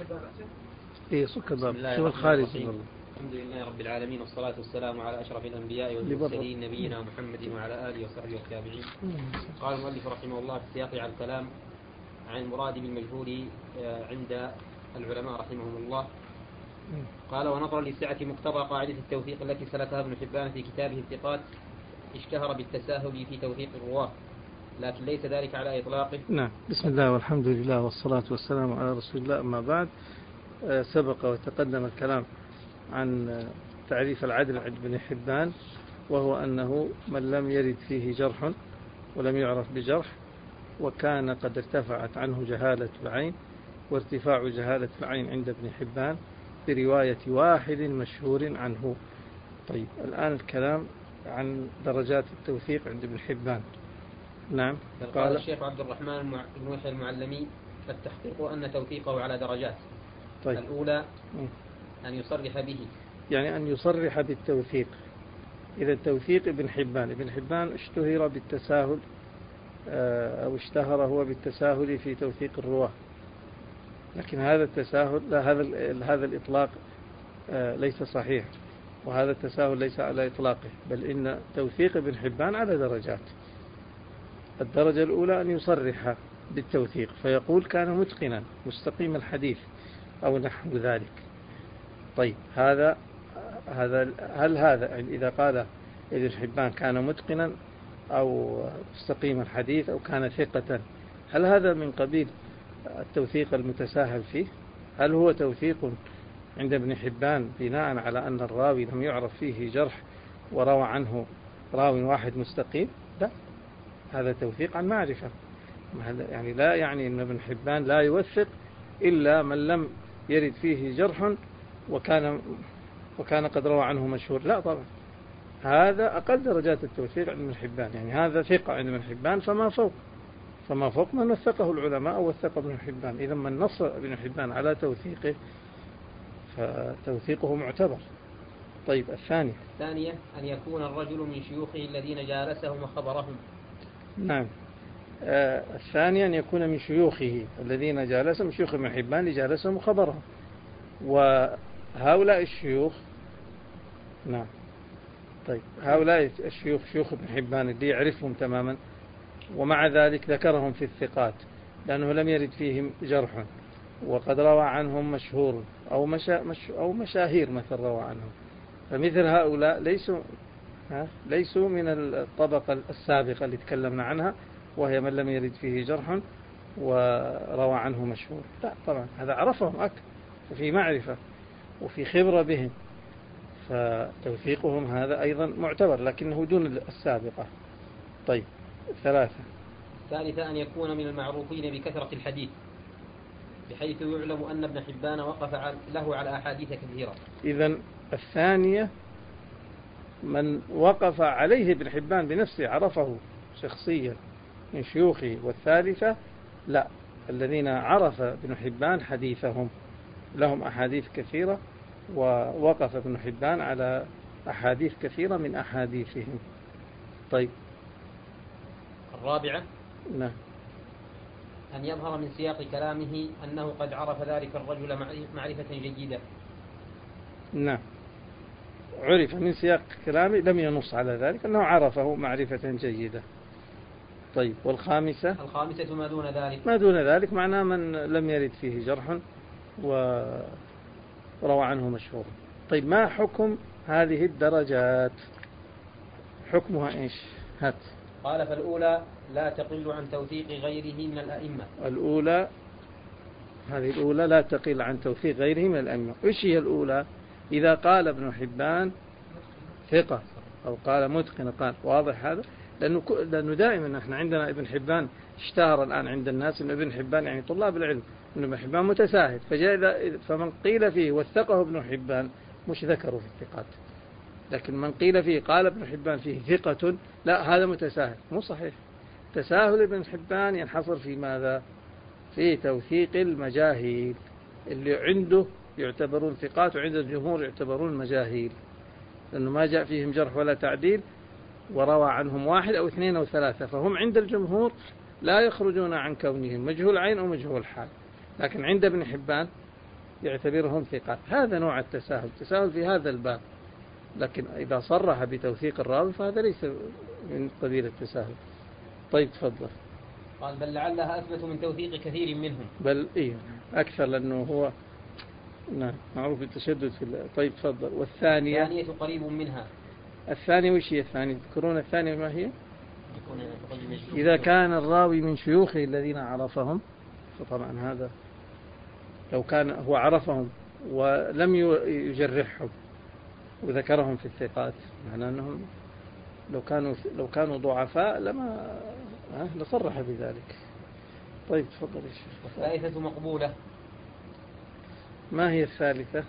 إيه صك بسم الباب الله شو الرحمن الخارج الرحيم. والله. الحمد لله رب العالمين، والصلاة والسلام على أشرف الأنبياء والمرسلين نبينا محمد وعلى آله وصحبه والتابعين. قال المؤلف رحمه الله في السياق على الكلام عن المراد بالمجهول عند العلماء رحمهم الله. قال: ونظرا لسعة مقتضى قاعدة التوثيق التي سلكها ابن حبان في كتابه الثقات، اشتهر بالتساهل في توثيق الرواة، لكن ليس ذلك على إطلاقه. نعم. بسم الله والحمد لله والصلاة والسلام على رسول الله. أما بعد، سبق وتقدم الكلام عن تعريف العدل عند ابن حبان، وهو أنه من لم يرد فيه جرح ولم يعرف بجرح، وكان قد ارتفعت عنه جهالة العين، وارتفاع جهالة العين عند ابن حبان برواية واحد مشهور عنه. طيب، الآن الكلام عن درجات التوثيق عند ابن حبان. نعم. قال الشيخ عبد الرحمن بن يحيى المعلمي: فالتحقيق أن توثيقه على درجات. طيب. الأولى أن يصرح به، يعني أن يصرح بالتوثيق. إذا التوثيق ابن حبان اشتهر بالتساهل، أو اشتهر هو بالتساهل في توثيق الرواة، لكن هذا التساهل هذا الإطلاق ليس صحيح، وهذا التساهل ليس على إطلاقه، بل إن توثيق ابن حبان على درجات. الدرجة الأولى أن يصرح بالتوثيق فيقول كان متقنا مستقيم الحديث أو نحو ذلك. طيب، هل هذا إذا قال ابن حبان كان متقنا أو مستقيم الحديث أو كان ثقة، هل هذا من قبيل التوثيق المتساهل فيه؟ هل هو توثيق عند ابن حبان بناء على أن الراوي لم يعرف فيه جرح وروى عنه راوي واحد مستقيم؟ لا، هذا توثيق عن معرفة. يعني لا يعني أن ابن حبان لا يوثق إلا من لم يرد فيه جرح وكان قد روى عنه مشهور. لا طبعا، هذا أقل درجات التوثيق عند ابن حبان، يعني هذا ثقة عند ابن حبان فما فوق من وثقه العلماء أو وثق ابن حبان. إذا من نص ابن حبان على توثيقه فتوثيقه معتبر. طيب، الثانية أن يكون الرجل من شيوخه الذين جالسهم وخبرهم. نعم. الثانية أن يكون من شيوخه الذين جالسهم، شيوخ ابن حبان اللي جالسهم وخبرهم، وهؤلاء الشيوخ. نعم. طيب، هؤلاء الشيوخ شيوخ ابن حبان اللي يعرفهم تماما، ومع ذلك ذكرهم في الثقات لأنه لم يرد فيهم جرح، وقد روى عنهم مشهور أو مشاهير مثل روى عنهم، فمثل هؤلاء ليسوا من الطبقة السابقة اللي تكلمنا عنها، وهي من لم يرد فيه جرح وروى عنه مشهور. لا طبعا، هذا عرفهم أكثر وفي معرفة وفي خبرة بهم، فتوثيقهم هذا أيضا معتبر لكنه دون السابقة. طيب، الثالثة أن يكون من المعروفين بكثرة الحديث، بحيث يعلم أن ابن حبان وقف له على أحاديث كثيرة. إذن الثانية من وقف عليه ابن حبان بنفسه، عرفه شخصيا من شيوخه. والثالثة لا، الذين عرف ابن حبان حديثهم، لهم أحاديث كثيرة ووقف ابن حبان على أحاديث كثيرة من أحاديثهم. طيب، الرابعة نعم، أن يظهر من سياق كلامه أنه قد عرف ذلك الرجل معرفة جيدة. نعم، عرف من سياق كلامه، لم ينص على ذلك أنه عرفه معرفة جيدة. طيب، والخامسة ما دون ذلك معناه من لم يرد فيه جرح وروى عنه مشهور. طيب، ما حكم هذه الدرجات؟ حكمها إيش؟ هات. قال: فالأولى لا تقل عن توثيق غيره من الأئمة. هذه الأولى لا تقل عن توثيق غيره من الأئمة. إيش هي الأولى؟ إذا قال ابن حبان ثقة أو قال متقن، قال واضح هذا، لأنه دائما نحن عندنا ابن حبان اشتهر الآن عند الناس أن ابن حبان، يعني طلاب العلم، أن ابن حبان متساهل، فمن قيل فيه وثقه ابن حبان مش ذكروا في الثقات، لكن من قيل فيه قال ابن حبان فيه ثقة، لا هذا متساهل. مو صحيح. تساهل ابن حبان ينحصر في ماذا؟ في توثيق المجاهيل اللي عنده يعتبرون ثقات وعند الجمهور يعتبرون مجاهيل، لأنه ما جاء فيهم جرح ولا تعديل، وروى عنهم واحد أو اثنين أو ثلاثة، فهم عند الجمهور لا يخرجون عن كونهم مجهول عين أو مجهول حال. لكن عند ابن حبان يعتبرهم ثقات. هذا نوع التساهل في هذا الباب. لكن إذا صرح بتوثيق الراوي فهذا ليس من قبيل التساهل. طيب تفضل. قال بل لعلها أثبت من توثيق كثير منهم. بل إيه أكثر لأنه هو نعم معروف التشدد في طيب تفضل. والثانية قريب منها. الثانية وش هي الثانية؟ تذكرون الثانية ما هي؟ إذا كان الراوي من شيوخه الذين عرفهم، فطبعا هذا لو كان هو عرفهم ولم يجرحهم وذكرهم في الثقات، معناه أنهم لو كانوا ضعفاء لما لصرح بذلك. طيب تفضل يا شيخ. الثالثة مقبولة. ما هي الثالثة؟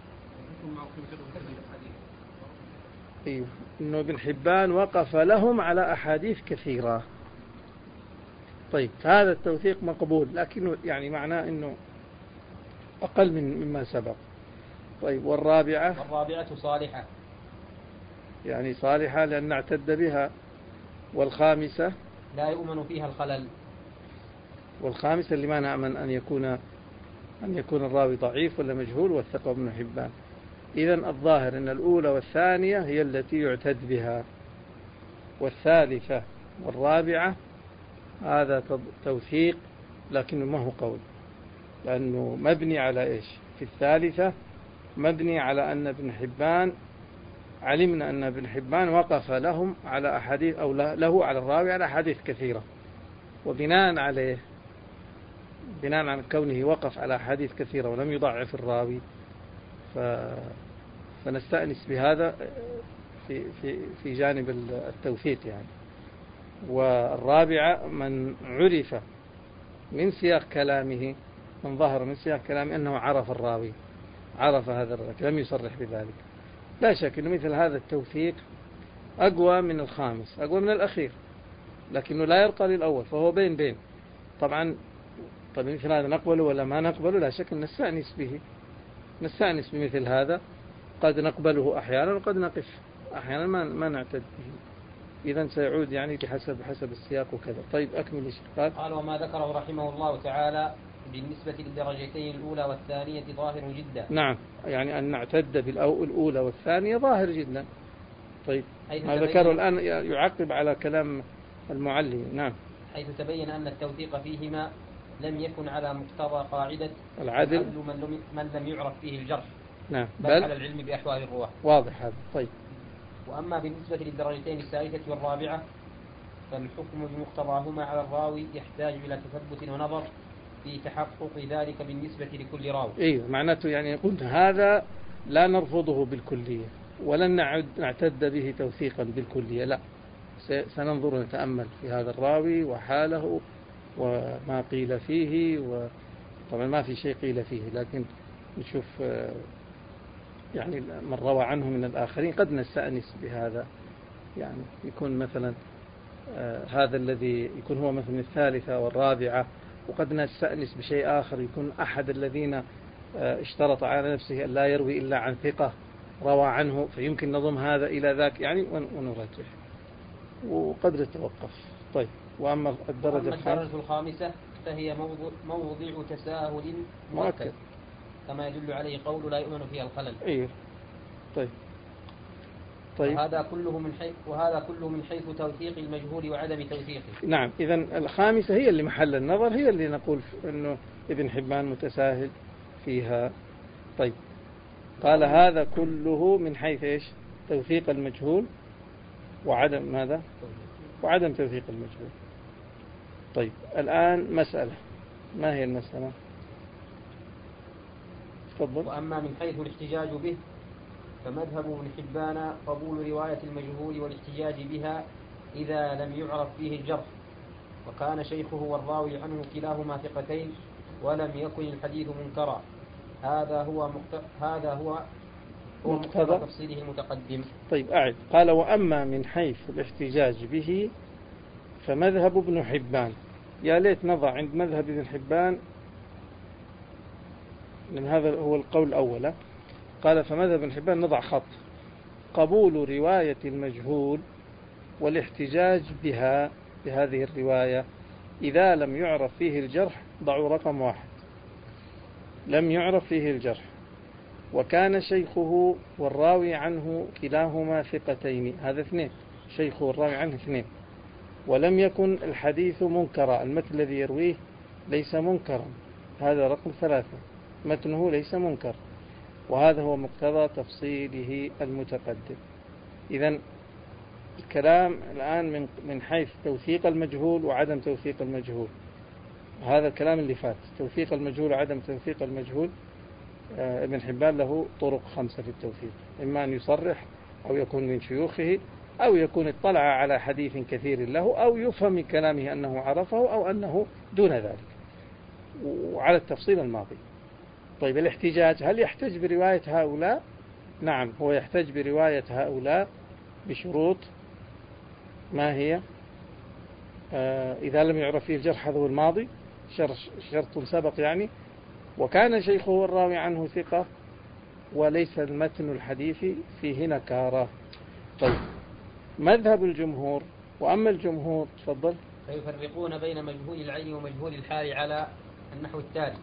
أيوه إنه ابن حبان وقف لهم على أحاديث كثيرة. طيب هذا التوثيق مقبول، لكنه يعني معناه إنه أقل مما سبق. طيب والرابعة صالحة، يعني صالحة لأن نعتد بها. والخامسة لا يؤمن فيها الخلل. والخامسة اللي ما نأمن أن يكون الراوي ضعيف ولا مجهول والثقة ابن حبان. إذن الظاهر أن الأولى والثانية هي التي يعتد بها، والثالثة والرابعة هذا توثيق لكنه ما هو قول، لأنه مبني على إيش؟ في الثالثة مبني على أن ابن حبان علمنا أن ابن حبان وقف لهم على أحاديث أو له على الراوي على أحاديث كثيرة، وبناء عليه بناء على كونه وقف على أحاديث كثيرة ولم يضعف الراوي فنستأنس بهذا في جانب التوثيق يعني. والرابعة من عرف من سياق كلامه، من ظهر من سياق كلامه أنه عرف الراوي، عرف هذا الراوي لم يصرح بذلك. لا شك أن مثل هذا التوثيق أقوى من الخامس، أقوى من الأخير، لكنه لا يرقى للأول، فهو بين. طبعا مثل هذا نقبله ولا ما نقبله؟ لا شك أن نستأنس بمثل هذا، قد نقبله أحيانا وقد نقف أحيانا ما نعتد به. إذن سيعود يعني بحسب السياق وكذا. طيب أكمل إيش قال وما ذكره رحمه الله تعالى بالنسبة للدرجتين الأولى والثانية ظاهر جدا. نعم، يعني أن نعتد بالأولى والثانية ظاهر جدا. طيب ما ذكره الآن يعقب على كلام المعلم. نعم، حيث تبين أن التوثيق فيهما لم يكن على مقتضى قاعدة العدل من لم يعرف فيه الجرح، نعم، بل على العلم بأحوال الرواة. واضح هذا. طيب وأما بالنسبة للدرجتين الثالثة والرابعة فالحكم بمقتضاهما على الراوي يحتاج إلى تثبت ونظر في تحقق ذلك بالنسبة لكل راوي. أيوه، معناته يعني قلت هذا لا نرفضه بالكلية ولن نعتد به توثيقا بالكلية، لا، سننظر ونتأمل في هذا الراوي وحاله وما قيل فيه، وطبعا ما في شيء قيل فيه، لكن نشوف يعني من روى عنه من الآخرين قد نستأنس بهذا، يعني يكون مثلا هذا الذي يكون هو مثلا الثالثة والرابعة، وقد نستأنس بشيء آخر يكون أحد الذين اشترط على نفسه أن لا يروي إلا عن ثقة روى عنه، فيمكن نضم هذا إلى ذاك يعني ونرجح وقد نتوقف. طيب وأما الدرجة الخامسة فهي موضع تساهل مؤكد كما يدل عليه قول لا يؤمن فيها الخلل. أيوه. طيب وهذا كله من حيث توثيق المجهول وعدم توثيقه. نعم، إذن الخامسة هي اللي محل النظر، هي اللي نقول أنه ابن حبان متساهل فيها. طيب قال هذا كله من حيث إيش؟ توثيق المجهول وعدم ماذا؟ وعدم توثيق المجهول. طيب الآن مسألة، ما هي المسألة؟ تفضل. وأما من حيث الاحتجاج به فمذهب ابن حبان قبول رواية المجهول والاحتجاج بها إذا لم يعرف فيه الجرح، وكان شيخه والراوي عنه كلاهما ثقتين ولم يكن الحديث منكرا. هذا هو مقتضى تفصيله المتقدم. طيب أعد. قال وأما من حيث الاحتجاج به فمذهب ابن حبان، يا ليت نضع عند مذهب ابن حبان، لأن هذا هو القول الأول. قال فمذهب ابن حبان نضع خط، قبول رواية المجهول والاحتجاج بها بهذه الرواية إذا لم يعرف فيه الجرح، ضعوا رقم 1. لم يعرف فيه الجرح، وكان شيخه والراوي عنه كلاهما ثقتين، هذا اثنين، شيخه والراوي عنه اثنين، ولم يكن الحديث منكرا، المتن الذي يرويه ليس منكرا، هذا رقم 3، متنه ليس منكر، وهذا هو مقتضى تفصيله المتقدم. إذن الكلام الآن من حيث توثيق المجهول وعدم توثيق المجهول، هذا الكلام اللي فات، توثيق المجهول وعدم توثيق المجهول. ابن حبان له طرق 5 في التوثيق، إما أن يصرح أو يكون من شيوخه أو يكون اطلع على حديث كثير له أو يفهم من كلامه أنه عرفه أو أنه دون ذلك، وعلى التفصيل الماضي. طيب الاحتجاج، هل يحتج برواية هؤلاء؟ نعم، هو يحتج برواية هؤلاء بشروط، ما هي؟ إذا لم يعرف فيه الجرح، هذا هو الماضي، شرط سبق يعني، وكان شيخه والراوي عنه ثقة، وليس المتن الحديث فيه نكارة. طيب مذهب الجمهور، وأما الجمهور تفضل، فيفرقون بين مجهول العين ومجهول الحال على النحو التالي: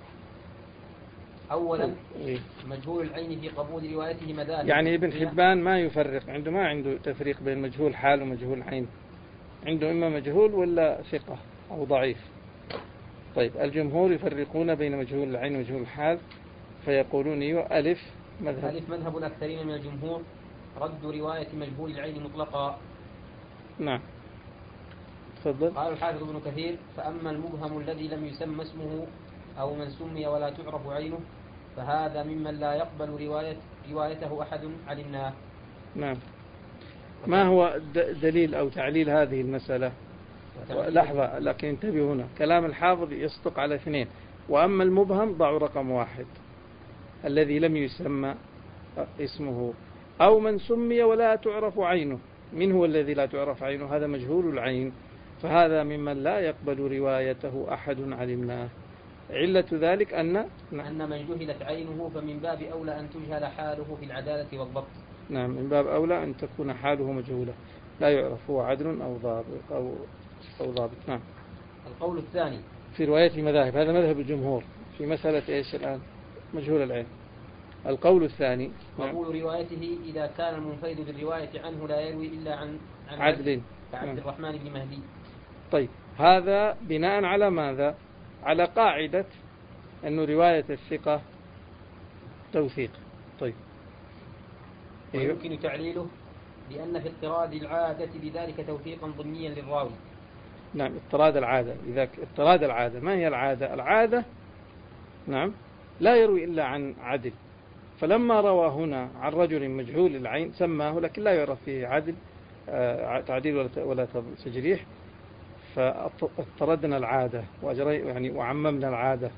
أولا مجهول العين في قبول روايته مذاهب، يعني ابن حبان ما يفرق، ما عنده تفريق بين مجهول حال ومجهول عين، عنده إما مجهول ولا ثقة أو ضعيف. طيب الجمهور يفرقون بين مجهول العين ومجهول الحال، فيقولون ألف مذهب الأكثرين من الجمهور رد رواية مجهول العين مطلقا. نعم تفضل. قال الحافظ ابن كثير: فأما المبهم الذي لم يسمى اسمه أو من سمي ولا تعرف عينه فهذا ممن لا يقبل روايته أحد علمناه. نعم. ما هو دليل أو تعليل هذه المسألة؟ لحظة، لكن انتبهوا هنا، كلام الحافظ يصدق على 2. وأما المبهم ضعوا رقم 1، الذي لم يسمى اسمه أو من سمي ولا تعرف عينه. من هو الذي لا تعرف عينه؟ هذا مجهول العين، فهذا ممن لا يقبل روايته أحد علمناه. علة ذلك أن من جهلت عينه فمن باب أولى أن تجهل حاله في العدالة والضبط. نعم، من باب أولى أن تكون حاله مجهولة، لا يعرف هو عدل أو ضابط. نعم. القول الثاني في رواية المذاهب، هذا مذهب الجمهور في مسألة إيش الآن؟ مجهول العين. القول الثاني قبول روايته إذا كان المنفرد بالرواية عنه لا يروي إلا عن عدل كعبد الرحمن بن مهدي. طيب هذا بناء على ماذا؟ على قاعدة أن رواية الثقة توثيق. طيب ويمكن تعليله بأن في اضطراد العادة بذلك توثيقا ضمنيا للراوي. نعم، اضطراد العادة. إذا اضطراد العادة، ما هي العادة؟ العادة نعم لا يروي إلا عن عدل، فلما روى هنا عن رجل مجهول العين سماه، لكن لا يعرف فيه عدل تعديل ولا تجريح، فاضطردنا العادة يعني وعممنا العادة.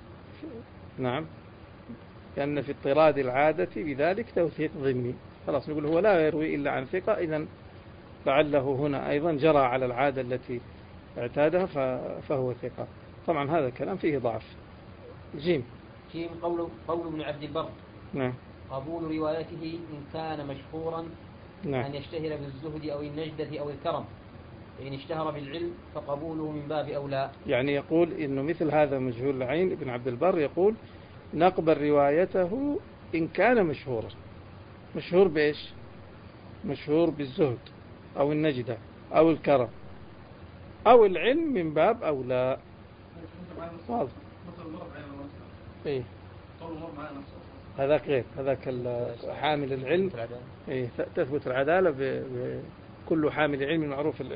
نعم، لأن في اضطراد العادة بذلك توثيق ضمني، خلاص نقول هو لا يروي إلا عن ثقة، إذن لعله هنا أيضا جرى على العادة التي اعتادها فهو ثقة. طبعا هذا الكلام فيه ضعف. جيم قول ابن عبد البر: نعم. قبول روايته إن كان مشهورا، نعم. أن يشتهر بالزهد أو النجدة أو الكرم، فإن اشتهر بالعلم فقبوله من باب أولى. يعني يقول إنه مثل هذا مجهول العين، ابن عبد البر يقول نقبل روايته إن كان مشهورا. مشهور بإيش؟ مشهور بالزهد أو النجدة أو الكرم أو العلم من باب أولى. واضح. إيه، هذاك غير، هذاك حامل العلم. إيه، تثبت العدالة بكل حامل علم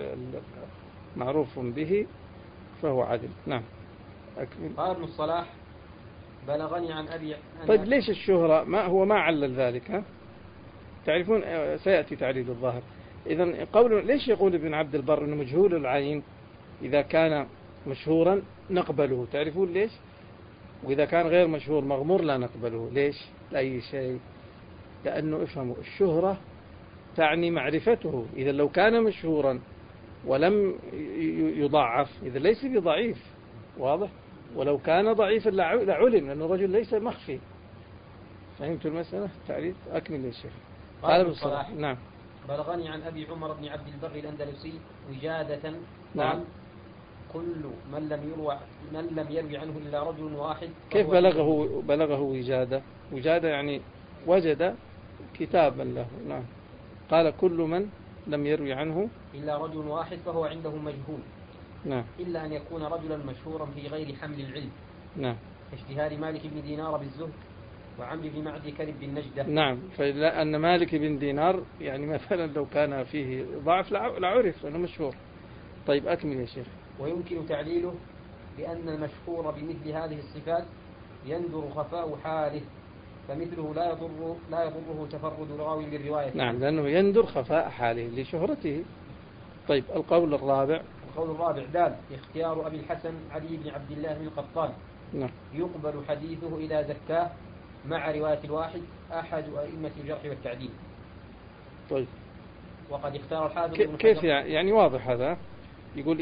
معروف به فهو عدل. نعم. قال ابن الصلاح: بلغني عن أبي. طيب ليش الشهرة؟ ما علل ذلك؟ ها؟ تعرفون سيأتي تعليل الظاهر. إذن ليش يقول ابن عبد البر إنه مجهول العين إذا كان مشهورا نقبله؟ تعرفون ليش؟ وإذا كان غير مشهور مغمور لا نقبله. ليش؟ لأي شيء، لأنه افهموا الشهرة تعني معرفته. إذا لو كان مشهورا ولم يضعف إذا ليس بضعيف، واضح؟ ولو كان ضعيفا لعلم، لأنه الرجل ليس مخفي. فهمت المسألة؟ تعريف أكمل يا شيخ. قال ابن الصلاح: نعم. بلغني عن أبي عمر بن عبد البر الأندلسي وجادة قال: نعم. من لم يروي عنه إلا رجل واحد. كيف بلغه وجادة يعني وجد كتابا له. نعم. قال كل من لم يروي عنه إلا رجل واحد فهو عنده مجهول. نعم. إلا أن يكون رجلا مشهورا في غير حمل العلم. نعم. اشتهار مالك بن دينار بالزهد وعمرو بن معدي كذب بالنجدة. نعم. فلأن مالك بن دينار يعني مثلا لو كان فيه ضعف لعرف لأنه مشهور. طيب أكمل يا شيخ. ويمكن تعليله بأن المشهور بمثل هذه الصفات يندر خفاء حاله، فمثله لا يضره تفرد راوي بالرواية. نعم، لأنه يندر خفاء حاله لشهرته. طيب القول الرابع. دال اختيار أبي الحسن علي بن عبد الله بن القطان. نعم. يقبل حديثه إذا زكاه مع رواية الواحد أحد أئمة الجرح والتعديل. طيب. وقد اختار الحافظ كيف يعني واضح هذا. يقول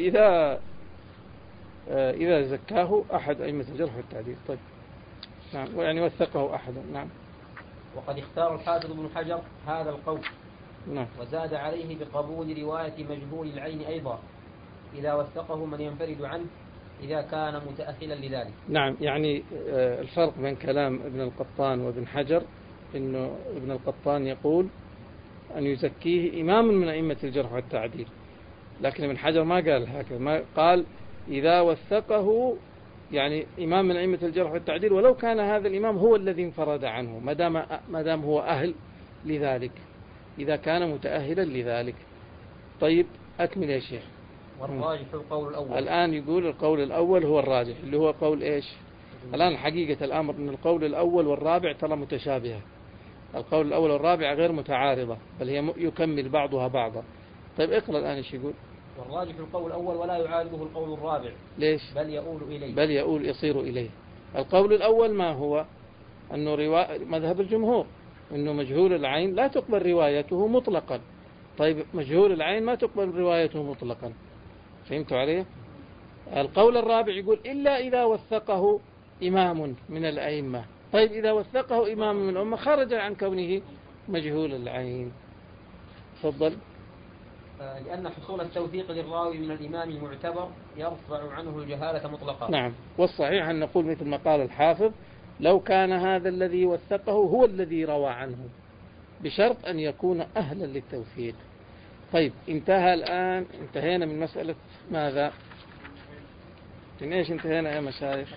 إذا زكاه أحد أئمة الجرح والتعديل. طيب. نعم. ويعني وثقه أحد. نعم. وقد اختار الحافظ ابن حجر هذا القول. نعم. وزاد عليه بقبول رواية مجهول العين أيضا إذا وثقه من ينفرد عنه إذا كان متأهلا لذلك. نعم. يعني الفرق بين كلام ابن القطان وابن حجر إنه ابن القطان يقول أن يزكيه إمام من أئمة الجرح والتعديل، لكن ابن حجر ما قال هكذا، ما قال إذا وثقه يعني إمام من أئمة الجرح والتعديل ولو كان هذا الإمام هو الذي انفرد عنه ما دام هو أهل لذلك، إذا كان متأهلا لذلك. طيب أكمل يا شيخ. والراجح القول الأول. الآن يقول القول الأول هو الراجح، اللي هو قول إيش؟ الآن حقيقة الأمر أن القول الأول والرابع ترى متشابهة. القول الأول والرابع غير متعارضة، بل هي يكمل بعضها بعضا. طيب اقرأ الآن ايش يقول. والراجح القول الأول ولا يعارضه القول الرابع. ليش؟ بل يصير إليه. القول الأول ما هو؟ أنه مذهب الجمهور أنه مجهول العين لا تقبل روايته مطلقا. طيب مجهول العين ما تقبل روايته مطلقا. فهمتوا عليه؟ القول الرابع يقول إلا إذا وثقه إمام من الأئمة. طيب إذا وثقه إمام من الأمة خرج عن كونه مجهول العين. تفضل. لأن حصول التوثيق للراوي من الإمام المعتبر يرفع عنه الجهالة مطلقا. نعم. والصحيح أن نقول مثل ما قال الحافظ لو كان هذا الذي وثقه هو الذي روى عنه، بشرط أن يكون أهلا للتوثيق. طيب انتهينا من مسألة ماذا؟ من ايش انتهينا يا مشايخ؟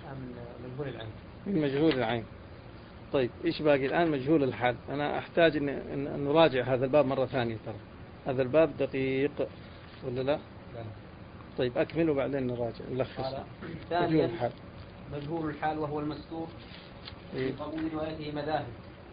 من مجهول العين. طيب ايش باقي الآن؟ مجهول الحال. أنا أحتاج أن نراجع هذا الباب مرة ثانية، ترى هذا الباب دقيق ولا لا؟ طيب أكمله بعدين نراجع نلخص. مجهول الحال وهو المستور في قبول روايته مذاهب.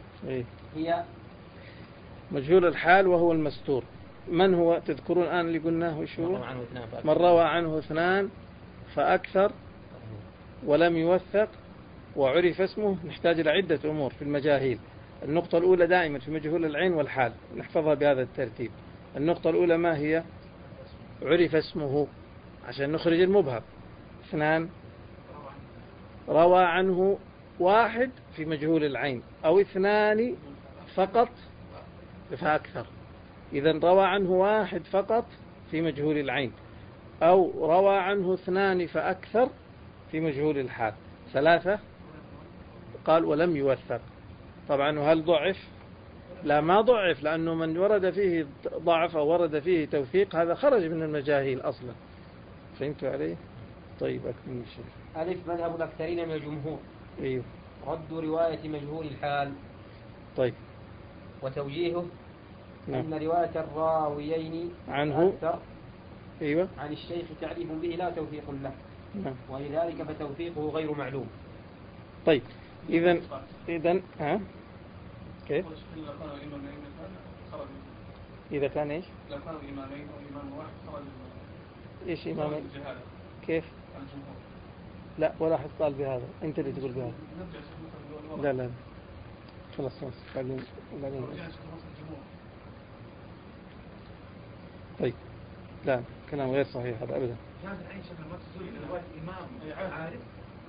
هي مجهول الحال وهو المستور. من هو تذكرون الآن اللي قلناه شو؟ من روى عنه اثنان فأكثر ولم يوثق وعرف اسمه. نحتاج إلى عدة أمور في المجاهيل. النقطة الأولى دائما في مجهول العين والحال نحفظها بهذا الترتيب. النقطة الأولى ما هي؟ عرف اسمه عشان نخرج المبهم. اثنان روى عنه واحد في مجهول العين أو اثنان فقط فأكثر. إذا روى عنه واحد فقط في مجهول العين أو روى عنه اثنان فأكثر في مجهول الحال. ثلاثة قال ولم يوثق. طبعا هل ضعف؟ لا ما ضعف، لأنه من ورد فيه ضعف أو ورد فيه توثيق هذا خرج من المجاهيل أصلا. فهمتوا عليه؟ طيب أكمل الشيء. ألف مذهب الأكثرين من الجمهور. أيوه. رد رواية مجهول الحال. طيب. وتوجيهه نعم. أن رواية الراويين عنه أكثر أيوه. عن الشيخ تعريف به لا توثيق له. نعم. ولذلك فتوثيقه غير معلوم. طيب إذن كيف؟ إذا كان إيش؟ لو كانوا إمامين أو إمام واحد خرج. إيش إمامين؟ كيف؟ لا ولا حد قال بهذا، أنت اللي تقول بهذا. لا خلاص بعدين. طيب لا كلام غير صحيح هذا أبدا. هذا العين شكل ما تزول إلى رواية إمام عارف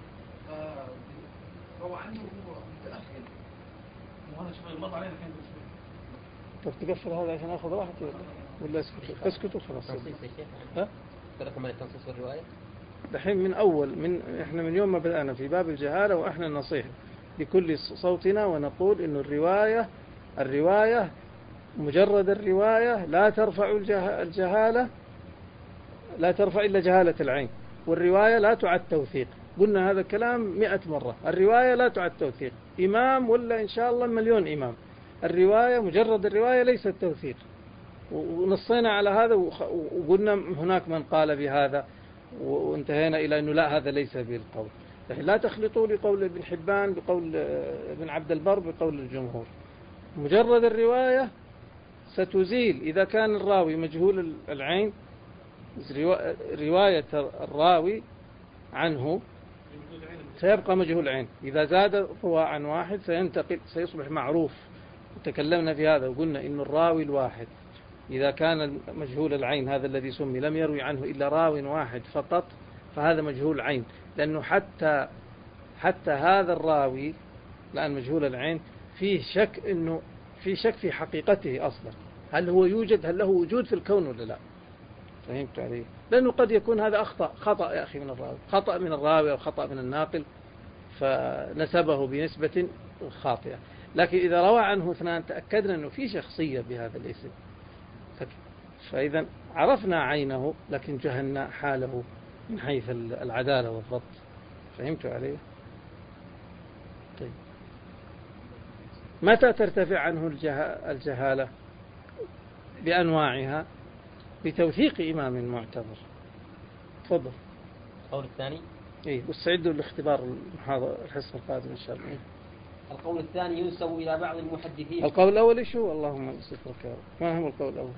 هو عنده متأخر وهذا شغل مر علينا كان بشوي. طب تقفل هذا عشان أخذ راحتي ولا اسكتوا خلاص. تنصيص يا شيخ. ها؟ فرق بين التنصيص والرواية. دحين إحنا من يوم ما بدأنا في باب الجهالة وإحنا نصيح بكل صوتنا ونقول إنه الرواية مجرد الرواية لا ترفع الجهالة، لا ترفع إلا جهالة العين، والرواية لا تعد توثيق. قلنا هذا الكلام 100 مرة. الرواية لا تعد توثيق، إمام ولا إن شاء الله مليون إمام، الرواية مجرد الرواية ليست توثيق. ونصينا على هذا وقلنا هناك من قال بهذا، وانتهينا إلى أنه لا، هذا ليس بالقول. لا تخلطوا لي قول ابن حبان بقول ابن عبد البر بقول الجمهور. مجرد الرواية ستزيل إذا كان الراوي مجهول العين، رواية الراوي عنه سيبقى مجهول العين. إذا زاد الرواة عن واحد سيصبح معروف، وتكلمنا في هذا وقلنا إن الراوي الواحد إذا كان مجهول العين هذا الذي سمي لم يروي عنه إلا راو واحد فقط، فهذا مجهول العين، لأنه حتى هذا الراوي الآن مجهول العين فيه شك في حقيقته أصلا، هل هو يوجد، هل له وجود في الكون ولا لا؟ فهمت عليه؟ لأنه قد يكون هذا خطأ يا أخي من الراوي، خطأ من الراوي أو خطأ من الناقل فنسبه بنسبة خاطئة. لكن إذا روى عنه اثنان تأكدنا أنه في شخصية بهذا الاسم، فإذا عرفنا عينه لكن جهلنا حاله من حيث العدالة والضبط. فهمت عليه؟ طيب، متى ترتفع عنه الجهالة؟ بأنواعها، بتوثيق إمام معتبر. تفضل. القول الثاني. واستعدوا لاختبار الحصة القادمة إن شاء الله. القول الثاني ينسب إلى بعض المحدثين. القول الأول إيش هو؟ اللهم صفرك يا رب. ما هو القول الأول؟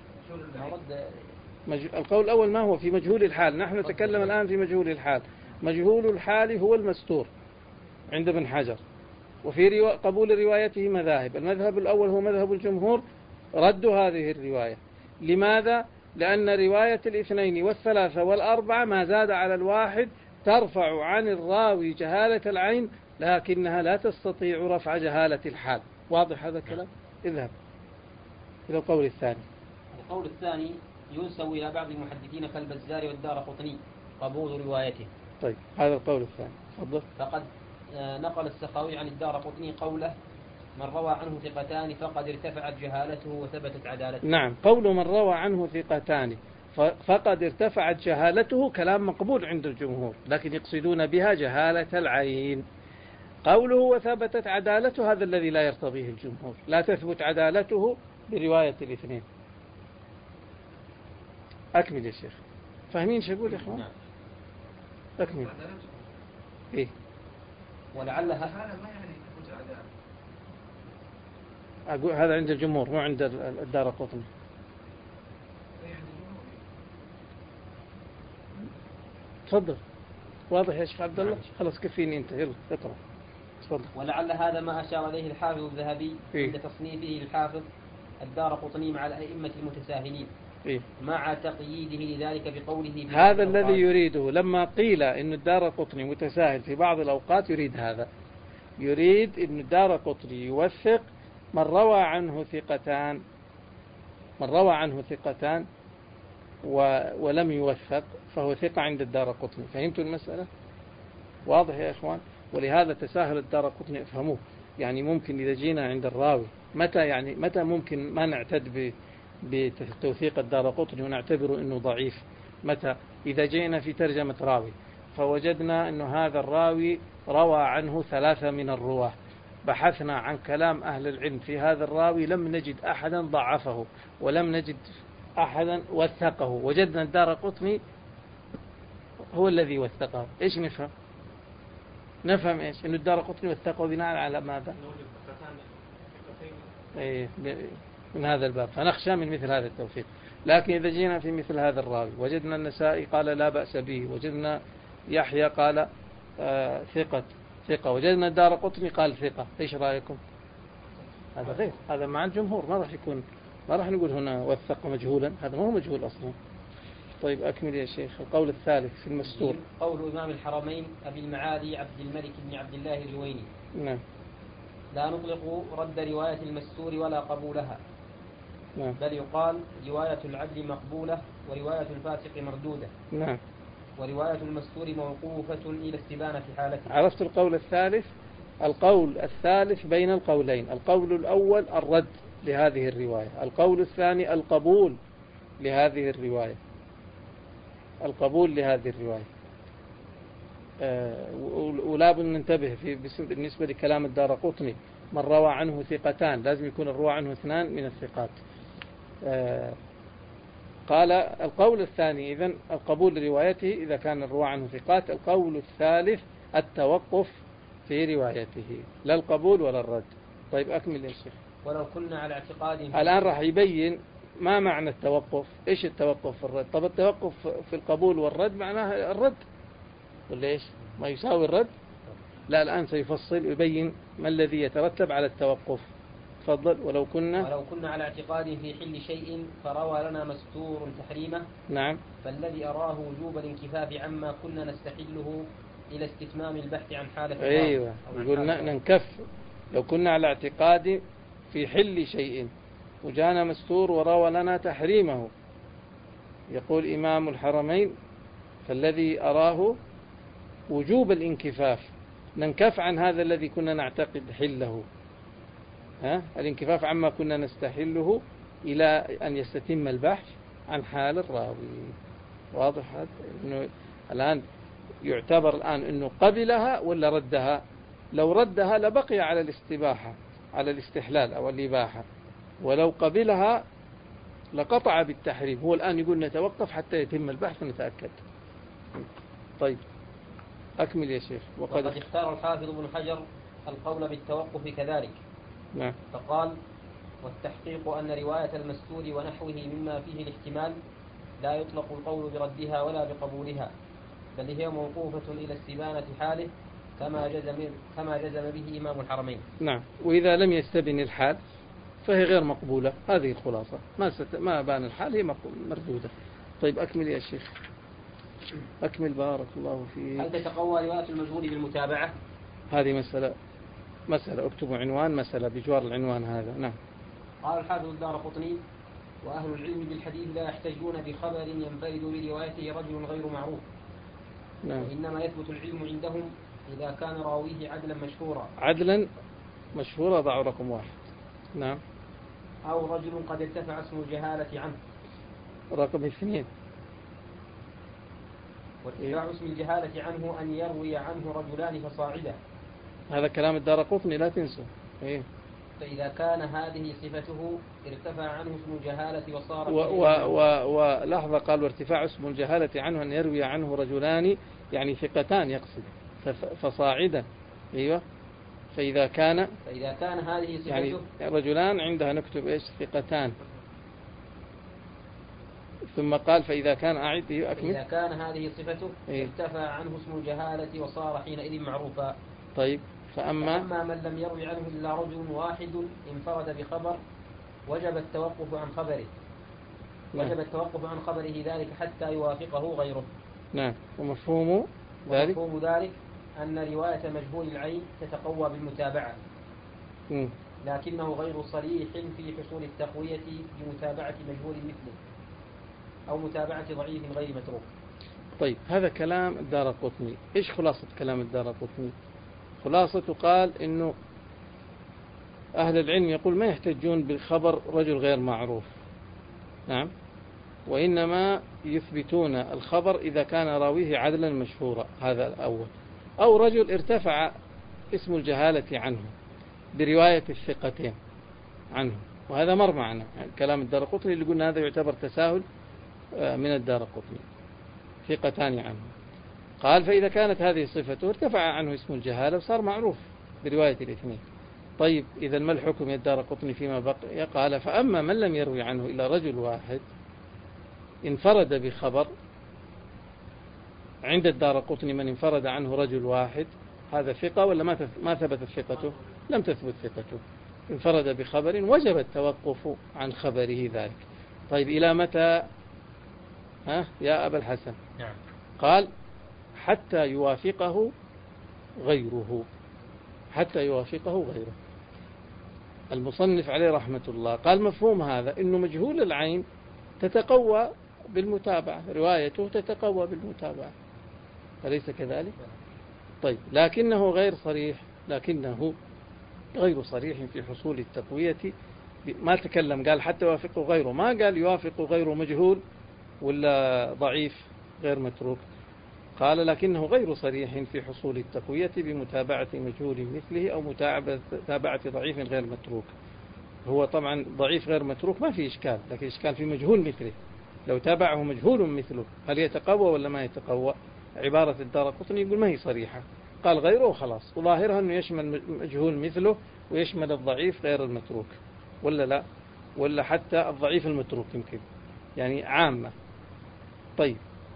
القول الأول ما هو؟ في مجهول الحال. نحن نتكلم الآن في مجهول الحال. مجهول الحال هو المستور عند ابن حجر، وفي قبول روايته مذاهب. المذهب الأول هو مذهب الجمهور، ردوا هذه الرواية. لماذا؟ لأن رواية الاثنين والثلاثة والأربعة ما زاد على الواحد ترفع عن الراوي جهالة العين، لكنها لا تستطيع رفع جهالة الحال. واضح هذا الكلام؟ اذهب إلى القول الثاني. القول الثاني ينسب إلى بعض المحدثين كالبزار والدارقطني قبول روايته. طيب، هذا القول الثاني. تفضل. فقد نقل السخاوي عن الدارقطني قوله: من روى عنه ثقتان فقد ارتفعت جهالته وثبتت عدالته. نعم، قول من روى عنه ثقتان فقد ارتفعت جهالته كلام مقبول عند الجمهور، لكن يقصدون بها جهالة العين. قوله وثبتت عدالته هذا الذي لا يرتضيه الجمهور، لا تثبت عدالته برواية الاثنين. أكمل يا شيخ. فاهمين شو أقول يا إخوان؟ نعم. أكمل. إيه؟ ولعلها ما يعني تثبت عدالة. أقول هذا عند الجمهور مو عند الدارقطني. تفضل. واضح يا شيخ عبد الله؟ خلاص كفيني أنت، يلا اقرأ. تفضل. ولعل هذا ما أشار إليه الحافظ الذهبي عند تصنيفه الحافظ الدارقطني مع الأئمة المتساهلين، مع تقييده لذلك بقوله هذا الذي يريده. لما قيل إن الدارقطني متساهل في بعض الأوقات يريد هذا، يريد إن الدارقطني يوثق من روى عنه ثقتان ولم يوثق فهو ثقة عند الدارقطني. فهمتوا المسألة؟ واضح يا إخوان؟ ولهذا تساهل الدارقطني، افهموه. يعني ممكن إذا جينا عند الراوي متى ممكن ما نعتد بتوثيق الدارقطني ونعتبره أنه ضعيف؟ متى؟ إذا جينا في ترجمة راوي فوجدنا أن هذا الراوي روى عنه 3 من الرواه، بحثنا عن كلام أهل العلم في هذا الراوي لم نجد أحدا ضعفه ولم نجد أحدا وثقه، وجدنا الدارقطني هو الذي وثقه. إيش نفهم؟ نفهم إيش؟ أن الدارقطني وثقه بناء على ماذا؟ من هذا الباب، فنخشى من مثل هذا التوثيق. لكن إذا جينا في مثل هذا الراوي وجدنا النسائي قال لا بأس به، وجدنا يحيى قال ثقة، وجدنا الدارقطني قال ثقة، إيش رأيكم؟ هذا غير، هذا مع الجمهور، ما راح نقول هنا وثق مجهولا، هذا ما هو مجهول أصلا. طيب أكمل يا شيخ. القول الثالث في المستور، قول إمام الحرمين أبي المعالي عبد الملك بن عبد الله الجويني: نعم. لا نطلق رد رواية المستور ولا قبولها، نعم. بل يقال رواية العدل مقبولة ورواية الفاسق مردودة. نعم. ورواية المستور موقوفة إلى استبانة حالته. عرفت القول الثالث؟ القول الثالث بين القولين. القول الأول الرد لهذه الرواية، القول الثاني القبول لهذه الرواية، القبول لهذه الرواية. ولا بد ننتبه بالنسبة لكلام الدارقطني، من روى عنه ثقتان، لازم يكون الروى عنه اثنان من الثقات. قال القول الثاني إذن القبول لروايته إذا كان الروى عنه ثقات. القول الثالث التوقف في روايته، لا القبول ولا الرد. طيب أكمل يا شيخ. ولو كنا على اعتقاد الآن راح يبين ما معنى التوقف، إيش التوقف في الرد. طب التوقف في القبول والرد معناه الرد ولا إيش؟ ما يساوي الرد؟ لا، الآن سيفصل ويبين ما الذي يترتب على التوقف. تفضل. ولو كنا على اعتقاد في حل شيء فروى لنا مستور تحريمه. نعم. فالذي أراه وجوب الانكفاف عما كنا نستحله إلى استتمام البحث عن حالة. أيوة، يقول ننكف. لو كنا على اعتقاد في حل شيء وجانا مستور وروى لنا تحريمه، يقول إمام الحرمين فالذي أراه وجوب الانكفاف، ننكف عن هذا الذي كنا نعتقد حله، الانكفاف عما كنا نستحله إلى أن يستتم البحث عن حال الراوي. واضح هذا؟ إنه الآن يعتبر الآن إنه قبلها ولا ردها. لو ردها لبقي على الاستباحة، على الاستحلال أو الإباحة، ولو قبلها لقطع بالتحريم. هو الآن يقول نتوقف حتى يتم البحث ونتأكد. طيب أكمل يا شيخ. وقد اختار الحافظ ابن حجر القول بالتوقف كذلك. نعم. فقال: والتحقيق أن رواية المستور ونحوه مما فيه الاحتمال لا يطلق القول بردها ولا بقبولها، بل هي موقوفة إلى استبانة حاله كما جزم به إمام الحرمين. نعم. وإذا لم يستبن الحال فهي غير مقبولة. هذه الخلاصة. ما بان الحال هي مردودة. طيب أكمل يا شيخ. أكمل بارك الله فيك. هل تتقوى رواية المجهول بالمتابعة؟ هذه مسألة اكتبوا عنوان مسألة بجوار العنوان هذا. نعم. قال الحافظ الدارقطني: وأهل العلم بالحديث لا يحتجون بخبر ينفرد بروايته رجل غير معروف. نعم. وإنما يثبت العلم عندهم إذا كان راويه عدلا مشهورا. عدلا مشهورا ضعوا رقم 1. نعم. أو رجل قد ارتفع اسم الجهالة عنه. رقم 2. وارتفاع اسم الجهالة عنه أن يروي عنه رجلان فصاعدا. هذا كلام الدارقطني لا تنسوا. إيه؟ فإذا كان هذه صفته ارتفع عنه اسم الجهالة وصار ولحظة، قال وارتفاع اسم الجهالة عنه أن يروي عنه رجلان، يعني ثقتان يقصد، فصاعدا. أيوة. فإذا كان هذه صفته، يعني رجلان عندها نكتب إيش؟ ثقتان. ثم قال فإذا كان أعد أكمل. إذا كان هذه صفته ارتفع عنه اسم الجهالة وصار حينئذ معروفا. طيب. فأما من لم يروي عنه إلا رجل واحد انفرد بخبر وجب التوقف عن خبره. نعم. وجب التوقف عن خبره ذلك حتى يوافقه غيره. نعم. ومفهوم ذلك أن رواية مجهول العين تتقوى بالمتابعة. لكنه غير صريح في حصول التقوية بمتابعة مجهول مثله أو متابعة ضعيف غير متروك. طيب هذا كلام الدارقطني. إيش خلاصة كلام الدارقطني؟ خلاصة قال إنه أهل العلم يقول ما يحتجون بالخبر رجل غير معروف. نعم. وإنما يثبتون الخبر إذا كان راويه عدلا مشهورا. هذا الأول. أو رجل ارتفع اسم الجهالة عنه برواية الثقتين عنه، وهذا مر معنا كلام الدارقطني اللي قلنا هذا يعتبر تساهل من الدارقطني، ثقتان عنه. قال فإذا كانت هذه صفته ارتفع عنه اسم الجهالة وصار معروف برواية الاثنين. طيب إذا ما الحكم يا الدارقطني فيما بقي؟ قال فأما من لم يروي عنه إلا رجل واحد انفرد بخبر. عند الدارقطني من انفرد عنه رجل واحد هذا ثقة ولا ما ثبتت ثقته؟ لم تثبت ثقته. انفرد بخبر وجب التوقف عن خبره ذلك. طيب إلى متى يا أبا الحسن؟ نعم. قال حتى يوافقه غيره. حتى يوافقه غيره. المصنف عليه رحمة الله قال مفهوم هذا إنه مجهول العين تتقوى بالمتابعة، روايته تتقوى بالمتابعة. أليس كذلك؟ طيب لكنه غير صريح في حصول التقوية. ما تكلم، قال حتى يوافقه غيره، ما قال يوافق غيره مجهول ولا ضعيف غير متروك. قال لكنه غير صريح في حصول التقوية بمتابعة مجهول مثله أو متابعة ضعيف غير متروك. هو طبعا ضعيف غير متروك ما في إشكال، لكن إشكال في مجهول مثله. لو تابعه مجهول مثله هل يتقوى ولا ما يتقوى؟ عبارة الدارقطني يقول ما هي صريحة، قال غيره وخلاص، وظاهرها أنه يشمل مجهول مثله ويشمل الضعيف غير المتروك، ولا لا؟ ولا حتى الضعيف المتروك يمكن، يعني عامة. طيب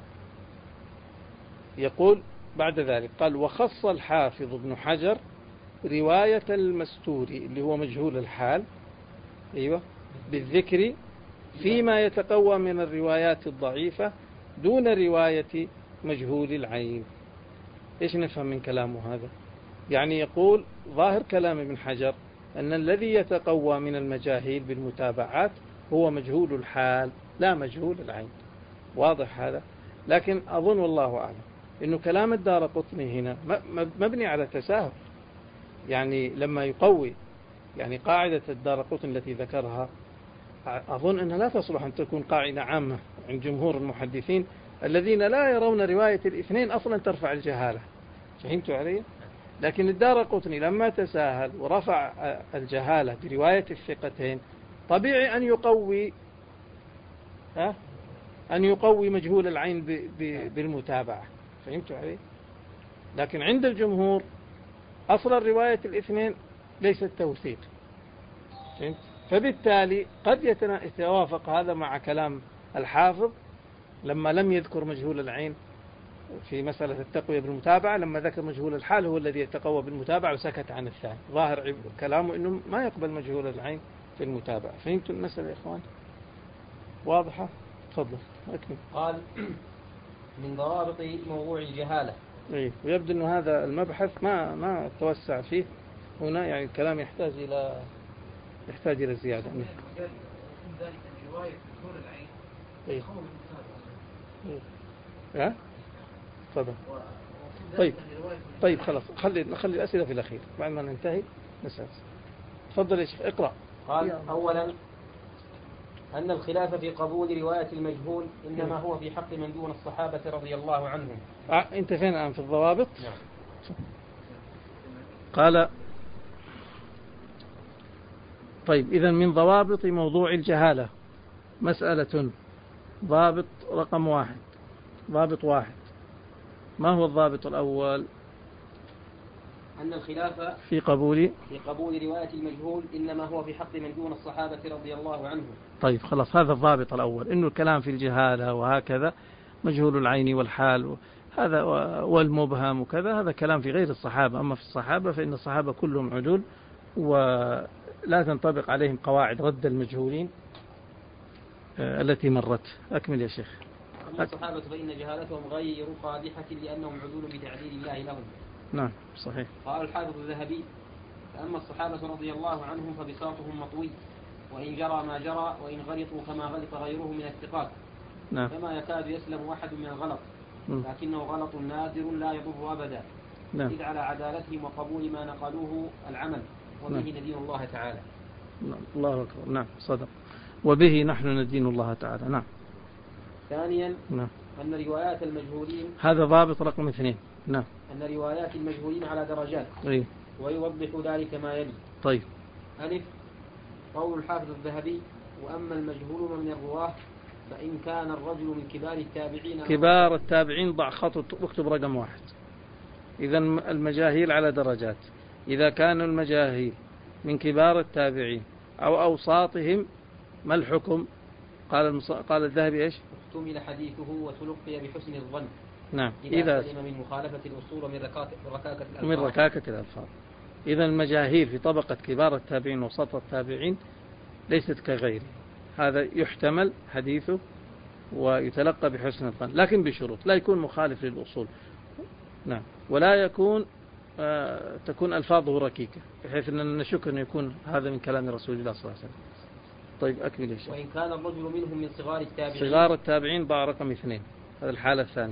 يقول بعد ذلك قال وخص الحافظ ابن حجر رواية المستوري اللي هو مجهول الحال، أيوة، بالذكر فيما يتقوى من الروايات الضعيفة دون رواية مجهول العين. إيش نفهم من كلامه هذا؟ يعني يقول ظاهر كلام ابن حجر أن الذي يتقوى من المجاهيل بالمتابعات هو مجهول الحال لا مجهول العين. واضح هذا؟ لكن أظن والله أعلم إنه كلام الدارقطني هنا مبني على تساهل. يعني لما يقوي، يعني قاعدة الدارقطني التي ذكرها أظن أنها لا تصلح أن تكون قاعدة عامة عند جمهور المحدثين الذين لا يرون رواية الاثنين أصلا ترفع الجهالة. فهمتوا علي؟ لكن الدارقطني لما تساهل ورفع الجهالة برواية الثقتين طبيعي أن يقوي مجهول العين بالمتابعة. فهمتوا علي؟ لكن عند الجمهور أصلا رواية الاثنين ليست توثيق. فهمت؟ فبالتالي قد يتوافق هذا مع كلام الحافظ لما لم يذكر مجهول العين في مسألة التقوية بالمتابعة، لما ذكر مجهول الحال هو الذي يتقوى بالمتابعة وسكت عن الثاني. ظاهر كلامه أنه ما يقبل مجهول العين في المتابعة. فهمتوا المسألة يا إخوان؟ واضحة؟ تفضل أكمل. قال من ضوابط موضوع الجهالة. ويبدو أن هذا المبحث ما توسع فيه هنا، يعني الكلام يحتاج إلى زيادة. ذلك الرواية مجهول العين قوم المتابعة. تفضل. طيب خلاص، خلي الأسئلة في الأخير بعد ما ننتهي نسأل. تفضل يا شيخ اقرأ. قال أولا أن الخلاف في قبول رواية المجهول إنما هو في حق من دون الصحابة رضي الله عنهم. أنت فين الآن في الضوابط؟ نعم. قال طيب إذن من ضوابط موضوع الجهالة مسألة. ضابط رقم 1، ضابط 1. ما هو الضابط الأول؟ أن الخلاف في قبول رواية المجهول إنما هو في حق من دون الصحابة رضي الله عنهم. طيب خلاص، هذا الضابط الأول، إنه الكلام في الجهالة وهكذا مجهول العين والحال هذا والمبهم وكذا، هذا كلام في غير الصحابة. أما في الصحابة فإن الصحابة كلهم عدول ولا تنطبق عليهم قواعد رد المجهولين التي مرت. أكمل يا شيخ. أما الصحابة فإن جهالتهم غير قادحة لأنهم عدول بتعديل الله لهم. نعم صحيح. قال الحافظ الذهبي فأما الصحابة رضي الله عنهم فبساطهم مطوي، وإن جرى ما جرى، وإن غلطوا كما غلط غيره من الثقات. نعم. فما يكاد يسلم أحد من الغلط، لكنه غلط نادر لا يضر أبدا. نعم. إذ على عدالتهم وقبول ما نقلوه العمل، وبه ندين الله تعالى. نعم. الله أكبر. نعم صدق، وبه نحن ندين الله تعالى. نعم. ثانيا نعم. أن روايات المجهولين، هذا ضابط رقم 2. نعم. أن روايات المجهولين على درجات. ويوضح ذلك ما يلي. طيب. ألف، قول الحافظ الذهبي وأما المجهولون من الرواه فإن كان الرجل من كبار التابعين. كبار التابعين ضع خط واكتب رقم 1. إذا المجاهيل على درجات. إذا كان المجاهيل من كبار التابعين أو أوساطهم ما الحكم؟ قال الذهبي إيش؟ احتمل حديثه وتلقي بحسن الظن. نعم. إذا سلم من مخالفة الأصول ومن ركاكة الألفاظ. إذا المجاهيل في طبقة كبار التابعين وسط التابعين ليست كغيره، هذا يحتمل حديثه ويتلقى بحسن الظن، لكن بشروط: لا يكون مخالف للأصول، نعم، ولا يكون تكون ألفاظه ركيكة بحيث أننا نشك أن يكون هذا من كلام رسول الله صلى الله عليه وسلم. طيب أكمل يا شيخ. وإن كان الرجل منهم من صغار التابعين. صغار التابعين ضع رقم 2، هذا الحالة الثانية.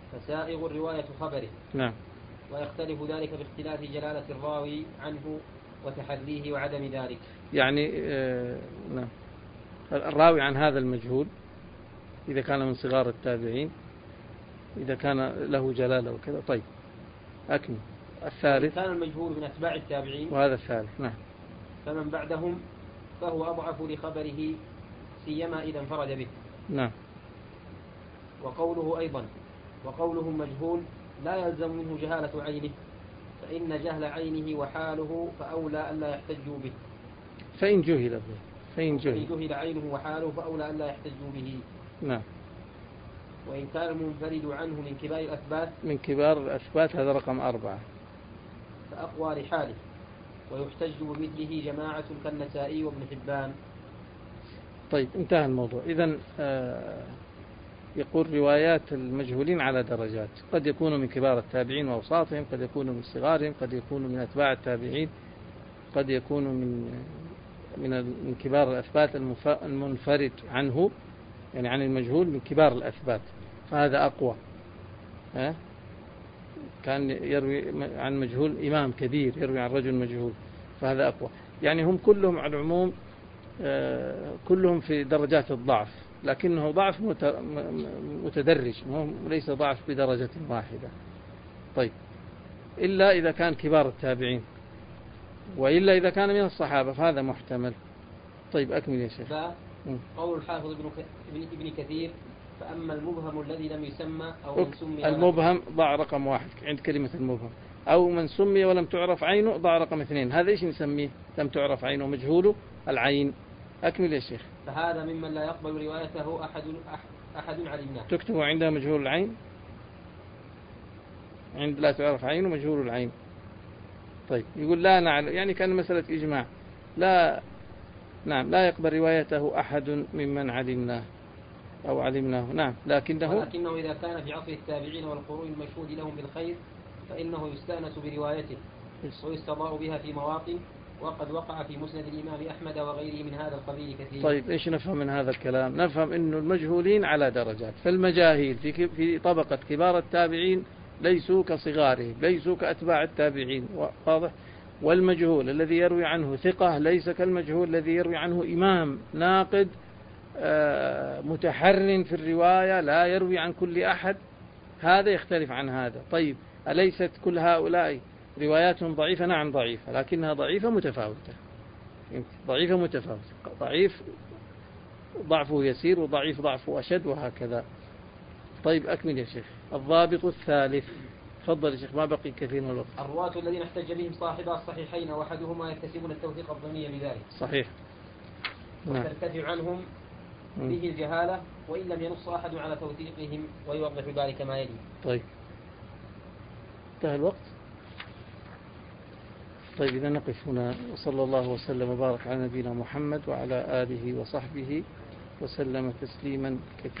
فسائغ رواية خبره. نعم. ويختلف ذلك باختلاف جلالة الراوي عنه وتحريه وعدم ذلك. يعني نعم، الراوي عن هذا المجهول إذا كان من صغار التابعين، إذا كان له جلالة وكذا. طيب أكمل. الثالث كان المجهول من أتباع التابعين، وهذا الثالث. نعم. فمن بعدهم فهو أضعف لخبره سيما إذا انفرد به. نعم. وقوله أيضا وقوله مجهول لا يلزم منه جهالة عينه، فإن جهل عينه وحاله فأولى ألا يحتجوا به. فإن جهل عينه وحاله فأولى ألا يحتجوا به. نعم. وإن كان المنفرد عنه من كبار الأثبات هذا رقم 4 فأقوى لحاله، ويحتج بمثله جماعة كالنسائي وابن حبان. طيب انتهى الموضوع. إذن يقول روايات المجهولين على درجات، قد يكونوا من كبار التابعين وأوساطهم، قد يكونوا من صغارهم، قد يكونوا من أتباع التابعين، قد يكونوا من كبار الأثبات المنفرد عنه، يعني عن المجهول من كبار الأثبات، فهذا أقوى. كان يروي عن مجهول إمام كبير يروي عن رجل مجهول، فهذا أقوى. يعني هم كلهم على العموم كلهم في درجات الضعف، لكنه ضعف متدرج، ليس ضعف بدرجة واحدة. طيب إلا إذا كان كبار التابعين، وإلا إذا كان من الصحابة فهذا محتمل. طيب أكمل يا شيخ. قول الحافظ ابن كثير: فأما المبهم الذي لم يسمى أو من سمي. المبهم ضع رقم 1 عند كلمة المبهم، أو من سمي ولم تعرف عينه ضع رقم 2. هذا إيش نسميه؟ لم تعرف عينه، مجهوله العين. أكمل يا شيخ. فهذا ممن لا يقبل روايته أحد علمناه. تكتبه عندها مجهول العين، عند لا تعرف عينه مجهول العين. طيب يقول لا نعلم، يعني كان مسألة إجماع. لا يقبل روايته أحد ممن علمناه أو علمناه. نعم. ولكنه إذا كان في عصر التابعين والقرون المشهود لهم بالخير فإنه يستأنس بروايته ويستضاء بها في مواطن، وقد وقع في مسند الإمام أحمد وغيره من هذا القبيل كثير. طيب إيش نفهم من هذا الكلام؟ نفهم أن المجهولين على درجات، فالمجاهيل في طبقة كبار التابعين ليسوا كصغارهم، ليسوا كأتباع التابعين، واضح؟ والمجهول الذي يروي عنه ثقة ليس كالمجهول الذي يروي عنه إمام ناقد متحر في الرواية لا يروي عن كل أحد، هذا يختلف عن هذا. طيب أليست كل هؤلاء رواياتهم ضعيفة؟ نعم ضعيفة، لكنها ضعيفة متفاوتة. ضعيف ضعفه يسير، وضعيف ضعفه أشد، وهكذا. طيب أكمل يا شيخ. الضابط الثالث. تفضل يا شيخ، ما بقي كثير من الوقت. الرواة الذين احتج بهم صاحبا الصحيحين وأحدهما يكتسبون التوثيق الضمني بذلك. صحيح. وترتفع عنهم به الجهالة وإن لم ينص أحد على توثيقهم، ويوضح ذلك ما يلي. طيب انتهى الوقت. طيب إذا نقف هنا، وصلى الله وسلم وبارك على نبينا محمد وعلى آله وصحبه وسلم تسليما كثيرا.